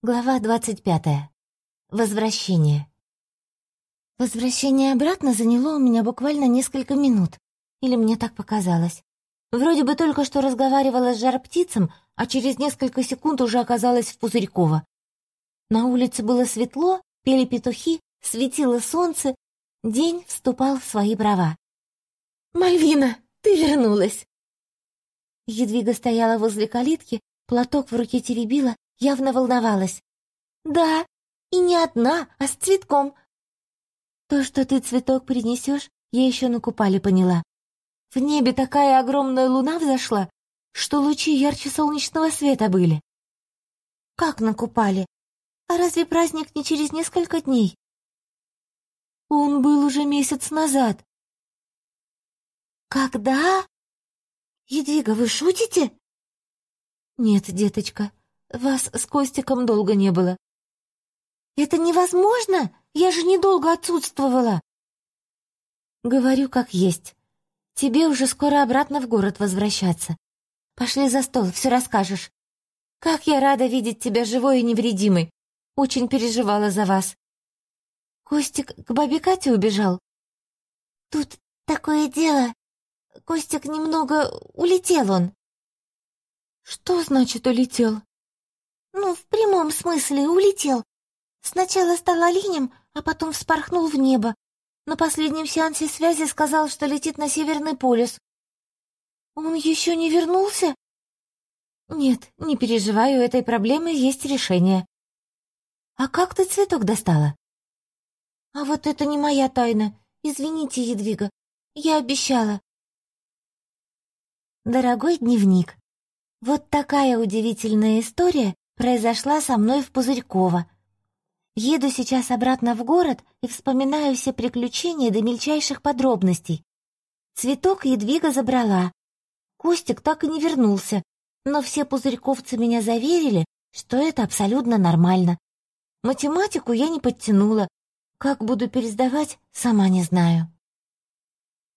Глава 25. Возвращение. Возвращение обратно заняло у меня буквально несколько минут. Или мне так показалось. Вроде бы только что разговаривала с жар-птицем, а через несколько секунд уже оказалась в Пузырьково. На улице было светло, пели петухи, светило солнце. День вступал в свои права. «Мальвина, ты вернулась!» Едвига стояла возле калитки, платок в руке теребила, явно волновалась. «Да, и не одна, а с цветком. То, что ты цветок принесешь, я еще на Купале поняла. В небе такая огромная луна взошла, что лучи ярче солнечного света были». «Как на Купале? А разве праздник не через несколько дней?» «Он был уже месяц назад». «Когда? Едвига, вы шутите?» «Нет, деточка, вас с Костиком долго не было». «Это невозможно! Я же недолго отсутствовала!» «Говорю, как есть. Тебе уже скоро обратно в город возвращаться. Пошли за стол, все расскажешь. Как я рада видеть тебя живой и невредимой. Очень переживала за вас. Костик к бабе Кате убежал?» «Тут такое дело. Костик немного улетел он». «Что значит улетел?» «Ну, в прямом смысле улетел. Сначала стал оленем, а потом вспорхнул в небо. На последнем сеансе связи сказал, что летит на Северный полюс». «Он еще не вернулся?» «Нет, не переживай, у этой проблемы есть решение». «А как ты цветок достала?» «А вот это не моя тайна. Извините, Едвига, я обещала». Дорогой дневник, вот такая удивительная история произошла со мной в Пузырьково. Еду сейчас обратно в город и вспоминаю все приключения до мельчайших подробностей. Цветок Едвига забрала. Костик так и не вернулся, но все пузырьковцы меня заверили, что это абсолютно нормально. Математику я не подтянула. Как буду пересдавать, сама не знаю.